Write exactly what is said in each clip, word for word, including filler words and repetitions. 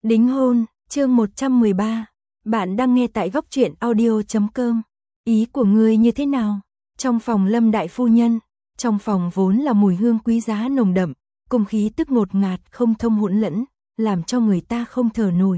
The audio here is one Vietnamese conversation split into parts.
Đính hôn, chương một trăm mười ba. Bạn đang nghe tại góc truyện audio chấm com. Ý của ngươi như thế nào? Trong phòng Lâm đại phu nhân, trong phòng vốn là mùi hương quý giá nồng đậm, cùng khí tức ngột ngạt không thông hỗn lẫn, làm cho người ta không thở nổi.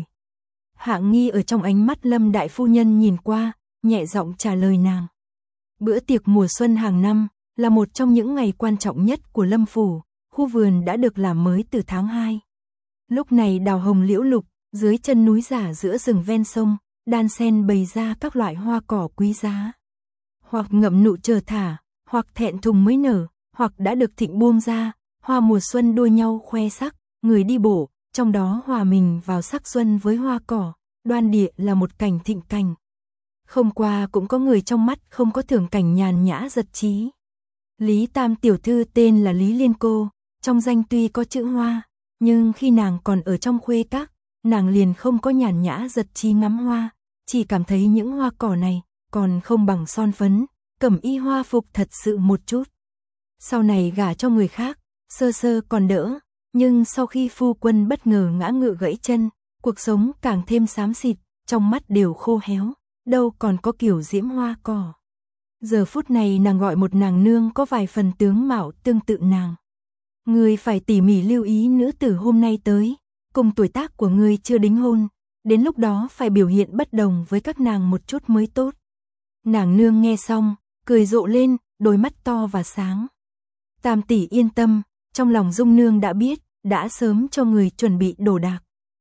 Hạ Nghi ở trong ánh mắt Lâm đại phu nhân nhìn qua, nhẹ giọng trả lời nàng. Bữa tiệc mùa xuân hàng năm là một trong những ngày quan trọng nhất của Lâm phủ, khu vườn đã được làm mới từ tháng hai. Lúc này đào hồng liễu lục, dưới chân núi giả giữa rừng ven sông, đan sen bày ra các loại hoa cỏ quý giá. Hoặc ngậm nụ chờ thả, hoặc thẹn thùng mới nở, hoặc đã được thịnh buông ra, hoa mùa xuân đua nhau khoe sắc, người đi bộ, trong đó hòa mình vào sắc xuân với hoa cỏ, đoan địa là một cảnh thịnh cảnh. Không qua cũng có người trong mắt không có thưởng cảnh nhàn nhã giật trí. Lý Tam tiểu thư tên là Lý Liên Cô, trong danh tuy có chữ hoa, nhưng khi nàng còn ở trong khuê các, nàng liền không có nhàn nhã giật trí ngắm hoa, chỉ cảm thấy những hoa cỏ này còn không bằng son phấn, cẩm y hoa phục thật sự một chút. Sau này gả cho người khác, sơ sơ còn đỡ, nhưng sau khi phu quân bất ngờ ngã ngựa gãy chân, cuộc sống càng thêm xám xịt, trong mắt đều khô héo, đâu còn có kiểu diễm hoa cỏ. Giờ phút này nàng gọi một nàng nương có vài phần tướng mạo tương tự nàng. Ngươi phải tỉ mỉ lưu ý nữ tử hôm nay tới, cùng tuổi tác của ngươi chưa đính hôn, đến lúc đó phải biểu hiện bất đồng với các nàng một chút mới tốt. Nàng nương nghe xong, cười rộ lên, đôi mắt to và sáng. Tam tỷ yên tâm, trong lòng Dung nương đã biết, đã sớm cho người chuẩn bị đồ đạc.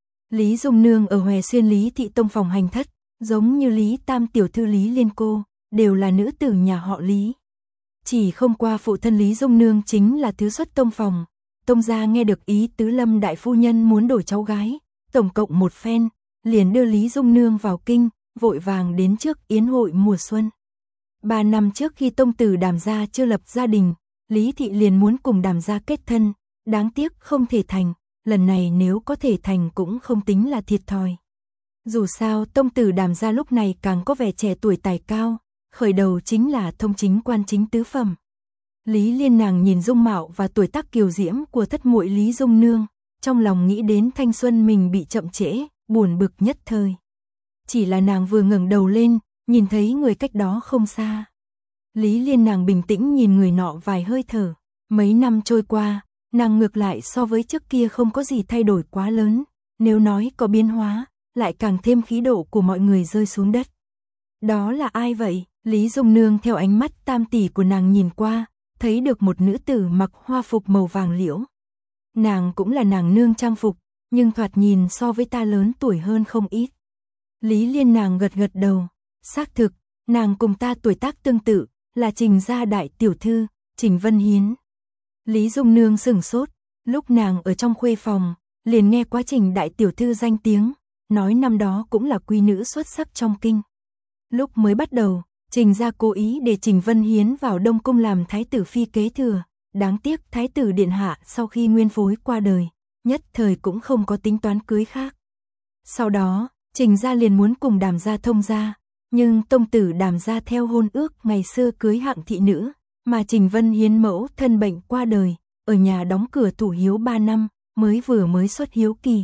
Lý Dung nương ở Hòe Xuyên Lý thị tông phòng hành thất, giống như Lý Tam tiểu thư Lý Liên Cô, đều là nữ tử nhà họ Lý. Chỉ không qua phụ thân Lý Dung nương chính là thứ xuất tông phòng, tông gia nghe được ý tứ Lâm đại phu nhân muốn đổi cháu gái, tổng cộng một phen, liền đưa Lý Dung nương vào kinh, vội vàng đến trước yến hội mùa xuân. Ba năm trước khi tông tử Đàm gia chưa lập gia đình, Lý thị liền muốn cùng Đàm gia kết thân, đáng tiếc không thể thành, lần này nếu có thể thành cũng không tính là thiệt thòi. Dù sao tông tử Đàm gia lúc này càng có vẻ trẻ tuổi tài cao, khởi đầu chính là thông chính quan chính tứ phẩm. Lý Liên nàng nhìn dung mạo và tuổi tác kiều diễm của thất muội Lý Dung nương, trong lòng nghĩ đến thanh xuân mình bị chậm trễ, buồn bực nhất thời. Chỉ là nàng vừa ngẩng đầu lên, nhìn thấy người cách đó không xa. Lý Liên nàng bình tĩnh nhìn người nọ vài hơi thở, mấy năm trôi qua, nàng ngược lại so với trước kia không có gì thay đổi quá lớn, nếu nói có biến hóa, lại càng thêm khí độ của mọi người rơi xuống đất. Đó là ai vậy? Lý Dung nương theo ánh mắt tam tỷ của nàng nhìn qua, thấy được một nữ tử mặc hoa phục màu vàng liễu. Nàng cũng là nàng nương trang phục, nhưng thoạt nhìn so với ta lớn tuổi hơn không ít. Lý Liên nàng gật gật đầu, xác thực, nàng cùng ta tuổi tác tương tự, là Trình gia đại tiểu thư, Trình Vân Hiến. Lý Dung nương sửng sốt, lúc nàng ở trong khuê phòng, liền nghe quá Trình đại tiểu thư danh tiếng, nói năm đó cũng là quý nữ xuất sắc trong kinh. Lúc mới bắt đầu, Trình gia cố ý để Trình Vân Hiến vào Đông Cung làm thái tử phi kế thừa, đáng tiếc thái tử điện hạ sau khi nguyên phối qua đời, nhất thời cũng không có tính toán cưới khác. Sau đó, Trình gia liền muốn cùng Đàm gia thông gia, nhưng tông tử Đàm gia theo hôn ước ngày xưa cưới hạng thị nữ, mà Trình Vân Hiến mẫu thân bệnh qua đời, ở nhà đóng cửa thủ hiếu ba năm, mới vừa mới xuất hiếu kỳ.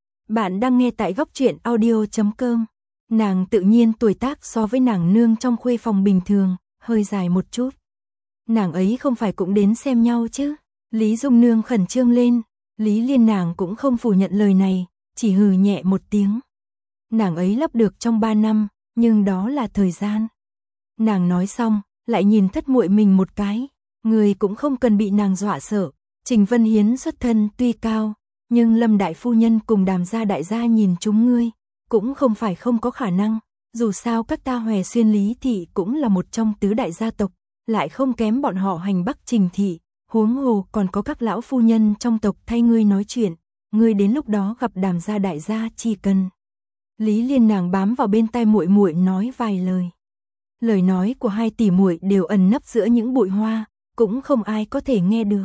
Bạn đang nghe tại góc truyện audio chấm com. Nàng tự nhiên tuổi tác so với nàng nương trong khuê phòng bình thường, hơi dài một chút. Nàng ấy không phải cũng đến xem nhau chứ? Lý Dung nương khẩn trương lên, Lý Liên nàng cũng không phủ nhận lời này, chỉ hừ nhẹ một tiếng. Nàng ấy lấp được trong ba năm, nhưng đó là thời gian. Nàng nói xong, lại nhìn thất muội mình một cái, người cũng không cần bị nàng dọa sợ. Trình Vân Hiến xuất thân tuy cao, nhưng Lâm đại phu nhân cùng Đàm gia đại gia nhìn chúng ngươi, cũng không phải không có khả năng, dù sao các ta Hòe Xuyên Lý thị cũng là một trong tứ đại gia tộc, lại không kém bọn họ Hành Bắc Trình thị, huống hồ còn có các lão phu nhân trong tộc thay ngươi nói chuyện, ngươi đến lúc đó gặp Đàm gia đại gia chỉ cần. Lý Liên nàng bám vào bên tai muội muội nói vài lời. Lời nói của hai tỷ muội đều ẩn nấp giữa những bụi hoa, cũng không ai có thể nghe được.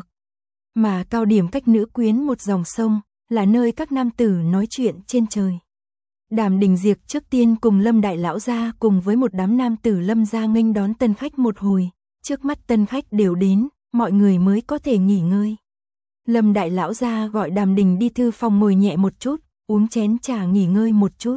Mà cao điểm cách nữ quyến một dòng sông, là nơi các nam tử nói chuyện trên trời. Đàm Đình Diệp trước tiên cùng Lâm đại lão gia cùng với một đám nam tử Lâm gia nghênh đón tân khách một hồi, trước mắt tân khách đều đến, mọi người mới có thể nghỉ ngơi. Lâm đại lão gia gọi Đàm Đình đi thư phòng ngồi nhẹ một chút, uống chén trà nghỉ ngơi một chút.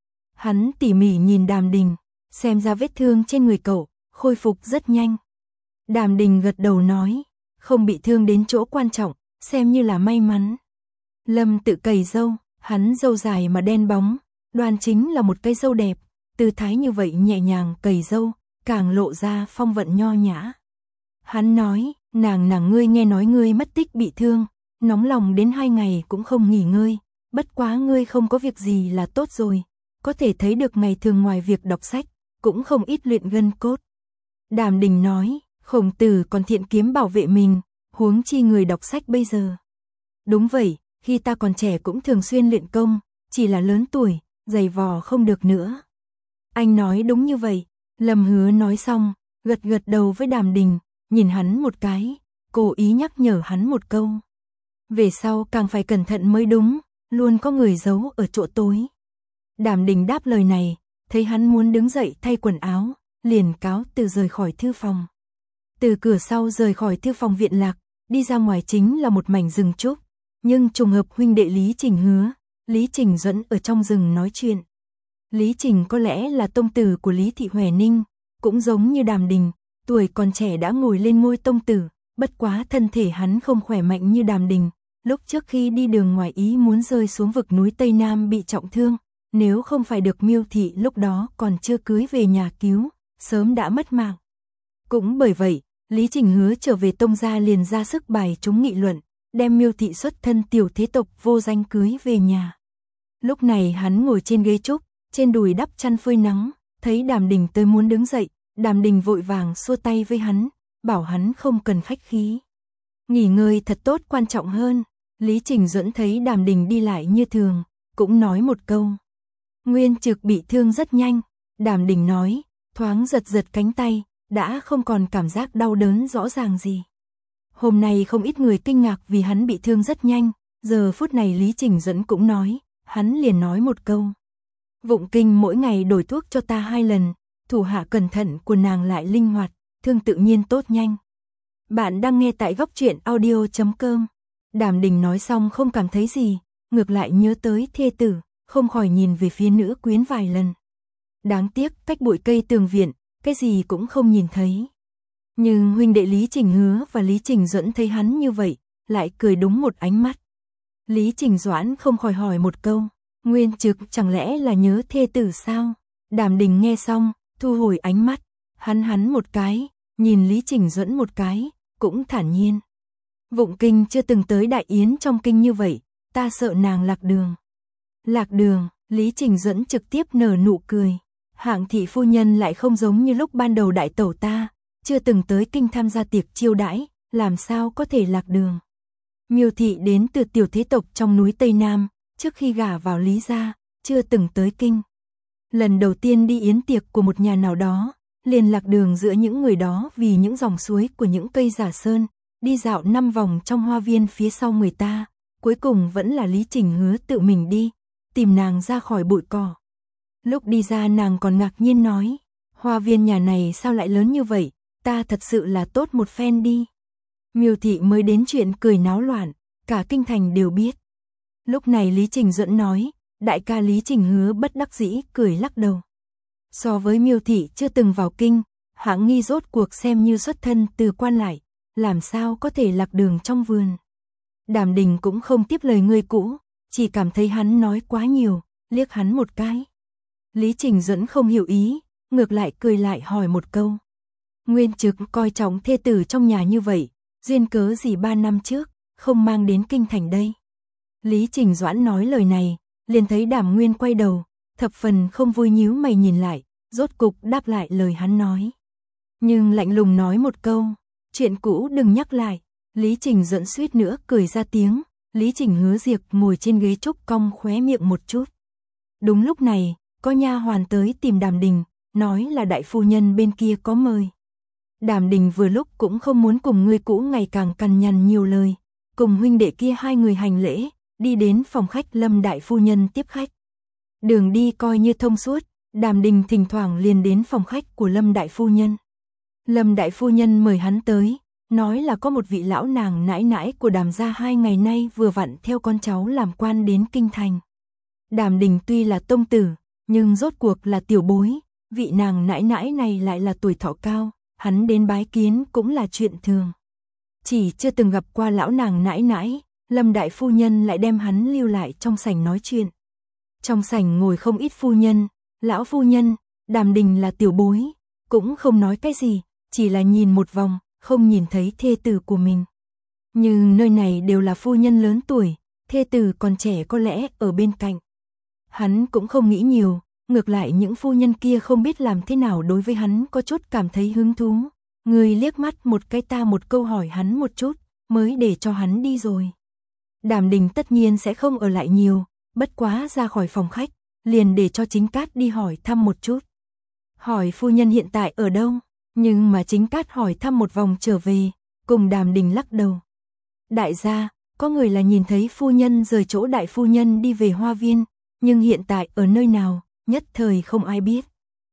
Hắn tỉ mỉ nhìn Đàm Đình, xem ra vết thương trên người cậu khôi phục rất nhanh. Đàm Đình gật đầu nói, không bị thương đến chỗ quan trọng, xem như là may mắn. Lâm Tự cày râu, hắn râu dài mà đen bóng, đoan chính là một cây râu đẹp, tư thái như vậy nhẹ nhàng cày râu, càng lộ ra phong vận nho nhã. Hắn nói, nàng nàng ngươi nghe nói ngươi mất tích bị thương, nóng lòng đến hai ngày cũng không nghỉ ngơi, bất quá ngươi không có việc gì là tốt rồi, có thể thấy được ngày thường ngoài việc đọc sách, cũng không ít luyện gân cốt. Đàm Đình nói, Khổng Tử còn thiện kiếm bảo vệ mình, huống chi người đọc sách bây giờ. Đúng vậy, khi ta còn trẻ cũng thường xuyên luyện công, chỉ là lớn tuổi, giày vò không được nữa. Anh nói đúng như vậy, Lâm Hứa nói xong, gật gật đầu với Đàm Đình, nhìn hắn một cái, cố ý nhắc nhở hắn một câu. Về sau càng phải cẩn thận mới đúng, luôn có người giấu ở chỗ tối. Đàm Đình đáp lời này, thấy hắn muốn đứng dậy thay quần áo, liền cáo từ rời khỏi thư phòng. Từ cửa sau rời khỏi thư phòng viện lạc, đi ra ngoài chính là một mảnh rừng trúc, nhưng trùng hợp huynh đệ Lý Trình Hứa, Lý Trình Duẫn ở trong rừng nói chuyện. Lý Trình có lẽ là tông tử của Lý Thị Hoè Ninh, cũng giống như Đàm Đình, tuổi còn trẻ đã ngồi lên ngôi tông tử, bất quá thân thể hắn không khỏe mạnh như Đàm Đình, lúc trước khi đi đường ngoài ý muốn rơi xuống vực núi Tây Nam bị trọng thương, nếu không phải được Miêu Thị lúc đó còn chưa cưới về nhà cứu, sớm đã mất mạng. Cũng bởi vậy, Lý Trình Hứa trở về tông gia liền ra sức bài chúng nghị luận, đem Miêu Thị xuất thân tiểu thế tộc vô danh cưới về nhà. Lúc này hắn ngồi trên ghế trúc, trên đùi đắp chăn phơi nắng, thấy Đàm Đình tới muốn đứng dậy, Đàm Đình vội vàng xua tay với hắn, bảo hắn không cần khách khí. Nghỉ ngơi thật tốt quan trọng hơn. Lý Trình Duẫn thấy Đàm Đình đi lại như thường, cũng nói một câu. Nguyên Trực bị thương rất nhanh, Đàm Đình nói, thoáng giật giật cánh tay, đã không còn cảm giác đau đớn rõ ràng gì. Hôm nay không ít người kinh ngạc vì hắn bị thương rất nhanh, giờ phút này Lý Trình Duẫn cũng nói, hắn liền nói một câu. Vụng Kinh mỗi ngày đổi thuốc cho ta hai lần, thủ hạ cẩn thận của nàng lại linh hoạt, thương tự nhiên tốt nhanh. Bạn đang nghe tại góc truyện audio chấm com. Đàm Đình nói xong không cảm thấy gì, ngược lại nhớ tới thê tử, không khỏi nhìn về phía nữ quyến vài lần. Đáng tiếc cách bụi cây tường viện, cái gì cũng không nhìn thấy. Nhưng huynh đệ Lý Trình Hứa và Lý Trình Duẫn thấy hắn như vậy, lại cười đúng một ánh mắt. Lý Trình Doãn không khỏi hỏi một câu, Nguyên Trực chẳng lẽ là nhớ thê tử sao? Đàm Đình nghe xong, thu hồi ánh mắt, hắn hắn một cái, nhìn Lý Trình Duẫn một cái, cũng thản nhiên. Vụng Kinh chưa từng tới đại yến trong kinh như vậy, ta sợ nàng lạc đường. Lạc đường, Lý Trình Duẫn trực tiếp nở nụ cười. Hạng thị phu nhân lại không giống như lúc ban đầu đại tẩu ta, chưa từng tới kinh tham gia tiệc chiêu đãi, làm sao có thể lạc đường. Miêu Thị đến từ tiểu thế tộc trong núi Tây Nam, trước khi gả vào Lý gia, chưa từng tới kinh. Lần đầu tiên đi yến tiệc của một nhà nào đó, liền lạc đường giữa những người đó vì những dòng suối của những cây giả sơn, đi dạo năm vòng trong hoa viên phía sau người ta, cuối cùng vẫn là Lý Trình Hứa tự mình đi, tìm nàng ra khỏi bụi cỏ. Lúc đi ra nàng còn ngạc nhiên nói, hoa viên nhà này sao lại lớn như vậy, ta thật sự là tốt một phen đi. Miêu Thị mới đến chuyện cười náo loạn, cả kinh thành đều biết. Lúc này Lý Trình Duẫn nói, đại ca Lý Trình Hứa bất đắc dĩ cười lắc đầu. So với Miêu Thị chưa từng vào kinh, Hạng Nghi rốt cuộc xem như xuất thân từ quan lại, làm sao có thể lạc đường trong vườn. Đàm Đình cũng không tiếp lời người cũ, chỉ cảm thấy hắn nói quá nhiều, liếc hắn một cái. Lý Trình Duẫn không hiểu ý, ngược lại cười lại hỏi một câu. Nguyên Trực coi trọng thê tử trong nhà như vậy, duyên cớ gì ba năm trước, không mang đến kinh thành đây. Lý Trình Doãn nói lời này, liền thấy Đàm Nguyên quay đầu, thập phần không vui nhíu mày nhìn lại, rốt cục đáp lại lời hắn nói. Nhưng lạnh lùng nói một câu, chuyện cũ đừng nhắc lại. Lý Trình Duẫn suýt nữa cười ra tiếng, Lý Trình Hứa Diệp ngồi trên ghế trúc cong khóe miệng một chút. Đúng lúc này, có nha hoàn tới tìm Đàm Đình, nói là đại phu nhân bên kia có mời. Đàm Đình vừa lúc cũng không muốn cùng người cũ ngày càng cằn nhằn nhiều lời, cùng huynh đệ kia hai người hành lễ, đi đến phòng khách Lâm đại phu nhân tiếp khách. Đường đi coi như thông suốt, Đàm Đình thỉnh thoảng liền đến phòng khách của Lâm đại phu nhân. Lâm đại phu nhân mời hắn tới, nói là có một vị lão nàng nãi nãi của Đàm gia hai ngày nay vừa vặn theo con cháu làm quan đến kinh thành. Đàm Đình tuy là tông tử, nhưng rốt cuộc là tiểu bối, vị nàng nãi nãi này lại là tuổi thọ cao, hắn đến bái kiến cũng là chuyện thường. Chỉ chưa từng gặp qua lão nàng nãi nãi, Lâm đại phu nhân lại đem hắn lưu lại trong sảnh nói chuyện. Trong sảnh ngồi không ít phu nhân, lão phu nhân, Đàm Đình là tiểu bối, cũng không nói cái gì, chỉ là nhìn một vòng, không nhìn thấy thê tử của mình. Nhưng nơi này đều là phu nhân lớn tuổi, thê tử còn trẻ có lẽ ở bên cạnh. Hắn cũng không nghĩ nhiều, ngược lại những phu nhân kia không biết làm thế nào đối với hắn có chút cảm thấy hứng thú. Người liếc mắt một cái ta một câu hỏi hắn một chút, mới để cho hắn đi rồi. Đàm Đình tất nhiên sẽ không ở lại nhiều, bất quá ra khỏi phòng khách, liền để cho Chính Cát đi hỏi thăm một chút. Hỏi phu nhân hiện tại ở đâu, nhưng mà Chính Cát hỏi thăm một vòng trở về, cùng Đàm Đình lắc đầu. Đại gia, có người là nhìn thấy phu nhân rời chỗ đại phu nhân đi về hoa viên, nhưng hiện tại ở nơi nào, nhất thời không ai biết.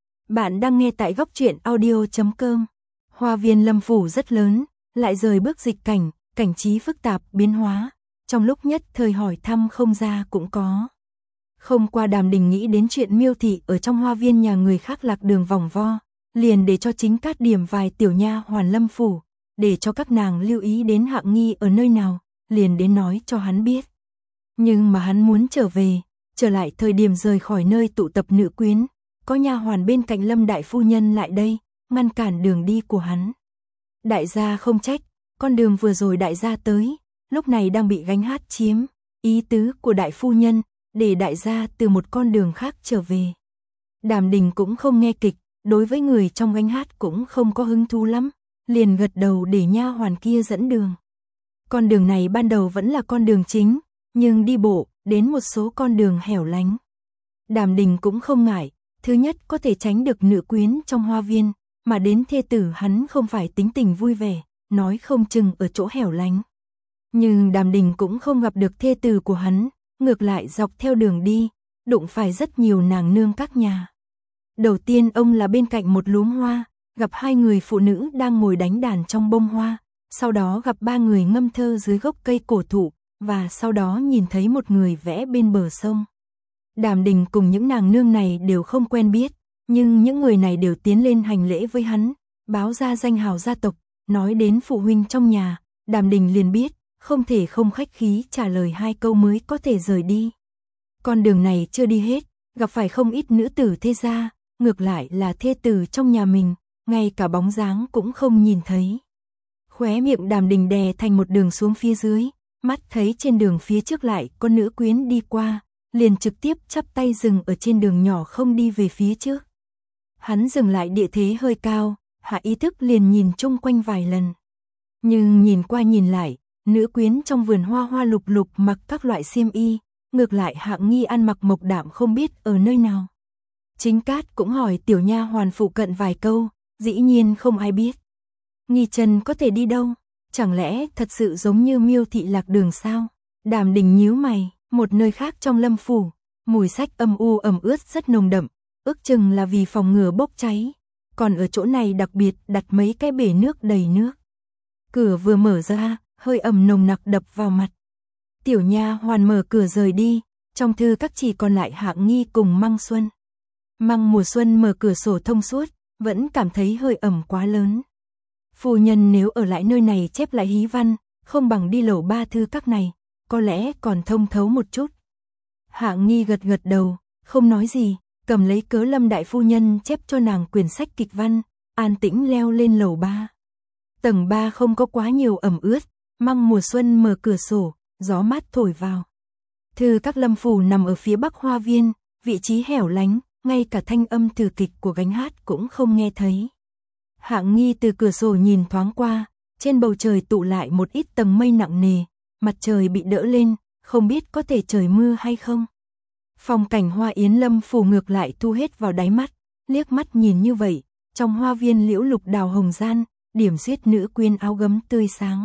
Bạn đang nghe tại góc truyện audio chấm com. Hoa viên Lâm phủ rất lớn, lại rời bước dịch cảnh, cảnh trí phức tạp, biến hóa, trong lúc nhất thời hỏi thăm không ra cũng có. Không qua Đàm Đình nghĩ đến chuyện Miêu thị ở trong hoa viên nhà người khác lạc đường vòng vo, liền để cho Chính Cát điểm vài tiểu nha hoàn Lâm phủ, để cho các nàng lưu ý đến Hạng Nghi ở nơi nào, liền đến nói cho hắn biết. Nhưng mà hắn muốn trở về, trở lại thời điểm rời khỏi nơi tụ tập nữ quyến, có nha hoàn bên cạnh Lâm đại phu nhân lại đây, ngăn cản đường đi của hắn. Đại gia không trách, con đường vừa rồi đại gia tới, lúc này đang bị gánh hát chiếm, ý tứ của đại phu nhân, để đại gia từ một con đường khác trở về. Đàm Đình cũng không nghe kịch, đối với người trong gánh hát cũng không có hứng thú lắm, liền gật đầu để nha hoàn kia dẫn đường. Con đường này ban đầu vẫn là con đường chính, nhưng đi bộ, đến một số con đường hẻo lánh. Đàm Đình cũng không ngại, thứ nhất có thể tránh được nữ quyến trong hoa viên, mà đến thê tử hắn không phải tính tình vui vẻ, nói không chừng ở chỗ hẻo lánh. Nhưng Đàm Đình cũng không gặp được thê tử của hắn, ngược lại dọc theo đường đi, đụng phải rất nhiều nàng nương các nhà. Đầu tiên ông là bên cạnh một luống hoa, gặp hai người phụ nữ đang ngồi đánh đàn trong bông hoa, sau đó gặp ba người ngâm thơ dưới gốc cây cổ thụ, và sau đó nhìn thấy một người vẽ bên bờ sông. Đàm Đình cùng những nàng nương này đều không quen biết, nhưng những người này đều tiến lên hành lễ với hắn, báo ra danh hào gia tộc, nói đến phụ huynh trong nhà, Đàm Đình liền biết, không thể không khách khí trả lời hai câu mới có thể rời đi. Con đường này chưa đi hết, gặp phải không ít nữ tử thê gia, ngược lại là thê tử trong nhà mình, ngay cả bóng dáng cũng không nhìn thấy. Khóe miệng Đàm Đình đè thành một đường xuống phía dưới, mắt thấy trên đường phía trước lại có nữ quyến đi qua, liền trực tiếp chắp tay dừng ở trên đường nhỏ không đi về phía trước. Hắn dừng lại địa thế hơi cao, hạ ý thức liền nhìn chung quanh vài lần. Nhưng nhìn qua nhìn lại, nữ quyến trong vườn hoa hoa lục lục mặc các loại xiêm y, ngược lại Hạng Nghi ăn mặc mộc đạm không biết ở nơi nào. Chính Cát cũng hỏi tiểu nha hoàn phụ cận vài câu, dĩ nhiên không ai biết. Nghi Trần có thể đi đâu? Chẳng lẽ thật sự giống như Miêu thị lạc đường sao? Đàm Đình nhíu mày, một nơi khác trong Lâm phủ, mùi sách âm u ẩm ướt rất nồng đậm, ước chừng là vì phòng ngừa bốc cháy. Còn ở chỗ này đặc biệt đặt mấy cái bể nước đầy nước. Cửa vừa mở ra, hơi ẩm nồng nặc đập vào mặt. Tiểu nha hoàn mở cửa rời đi, trong thư các chỉ còn lại Hạng Nghi cùng Măng Xuân. Măng Mùa Xuân mở cửa sổ thông suốt, vẫn cảm thấy hơi ẩm quá lớn. Phu nhân nếu ở lại nơi này chép lại hí văn, không bằng đi lầu ba thư các này, có lẽ còn thông thấu một chút. Hạng Nghi gật gật đầu, không nói gì, cầm lấy cớ Lâm đại phu nhân chép cho nàng quyển sách kịch văn, an tĩnh leo lên lầu ba. Tầng ba không có quá nhiều ẩm ướt, Măng Mùa Xuân mở cửa sổ, gió mát thổi vào. Thư các Lâm phủ nằm ở phía bắc hoa viên, vị trí hẻo lánh, ngay cả thanh âm từ kịch của gánh hát cũng không nghe thấy. Hạng Nghi từ cửa sổ nhìn thoáng qua, trên bầu trời tụ lại một ít tầng mây nặng nề, mặt trời bị đỡ lên, không biết có thể trời mưa hay không. Phong cảnh hoa yến Lâm phủ ngược lại thu hết vào đáy mắt, liếc mắt nhìn như vậy, trong hoa viên liễu lục đào hồng gian, điểm xuyết nữ quyến áo gấm tươi sáng.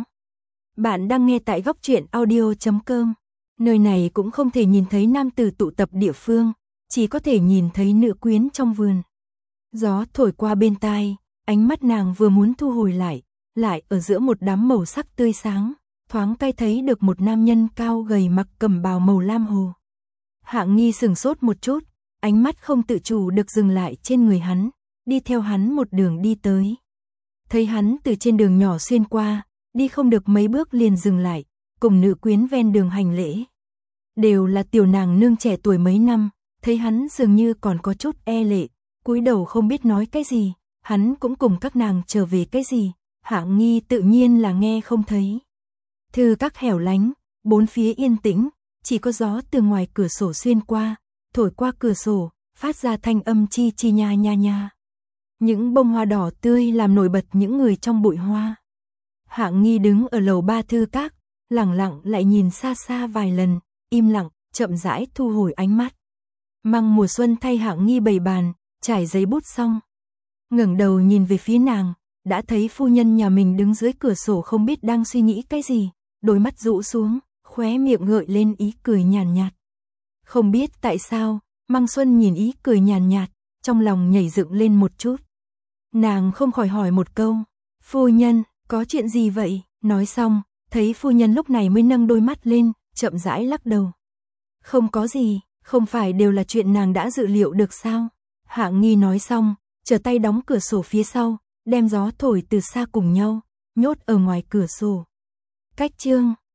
Bạn đang nghe tại góc truyện audio chấm com. Nơi này cũng không thể nhìn thấy nam tử tụ tập địa phương, chỉ có thể nhìn thấy nữ quyến trong vườn. Gió thổi qua bên tai, ánh mắt nàng vừa muốn thu hồi lại, lại ở giữa một đám màu sắc tươi sáng, thoáng cai thấy được một nam nhân cao gầy mặc cẩm bào màu lam hồ. Hạng Nghi sừng sốt một chút, ánh mắt không tự chủ được dừng lại trên người hắn, đi theo hắn một đường đi tới. Thấy hắn từ trên đường nhỏ xuyên qua, đi không được mấy bước liền dừng lại, cùng nữ quyến ven đường hành lễ. Đều là tiểu nàng nương trẻ tuổi mấy năm, thấy hắn dường như còn có chút e lệ, cúi đầu không biết nói cái gì, hắn cũng cùng các nàng trở về cái gì, Hạng Nghi tự nhiên là nghe không thấy. Thư các hẻo lánh, bốn phía yên tĩnh, chỉ có gió từ ngoài cửa sổ xuyên qua, thổi qua cửa sổ, phát ra thanh âm chi chi nha nha nha. Những bông hoa đỏ tươi làm nổi bật những người trong bụi hoa. Hạng Nghi đứng ở lầu ba thư các, lặng lặng lại nhìn xa xa vài lần, im lặng, chậm rãi thu hồi ánh mắt. Măng mùa xuân thay Hạng Nghi bày bàn, trải giấy bút xong. Ngẩng đầu nhìn về phía nàng, đã thấy phu nhân nhà mình đứng dưới cửa sổ không biết đang suy nghĩ cái gì, đôi mắt rũ xuống, khóe miệng gợi lên ý cười nhàn nhạt. Không biết tại sao, Măng Xuân nhìn ý cười nhàn nhạt, trong lòng nhảy dựng lên một chút. Nàng không khỏi hỏi một câu, phu nhân, có chuyện gì vậy? Nói xong, thấy phu nhân lúc này mới nâng đôi mắt lên, chậm rãi lắc đầu. Không có gì, không phải đều là chuyện nàng đã dự liệu được sao? Hạng Nghi nói xong, trở tay đóng cửa sổ phía sau, đem gió thổi từ xa cùng nhau, nhốt ở ngoài cửa sổ. Cách chương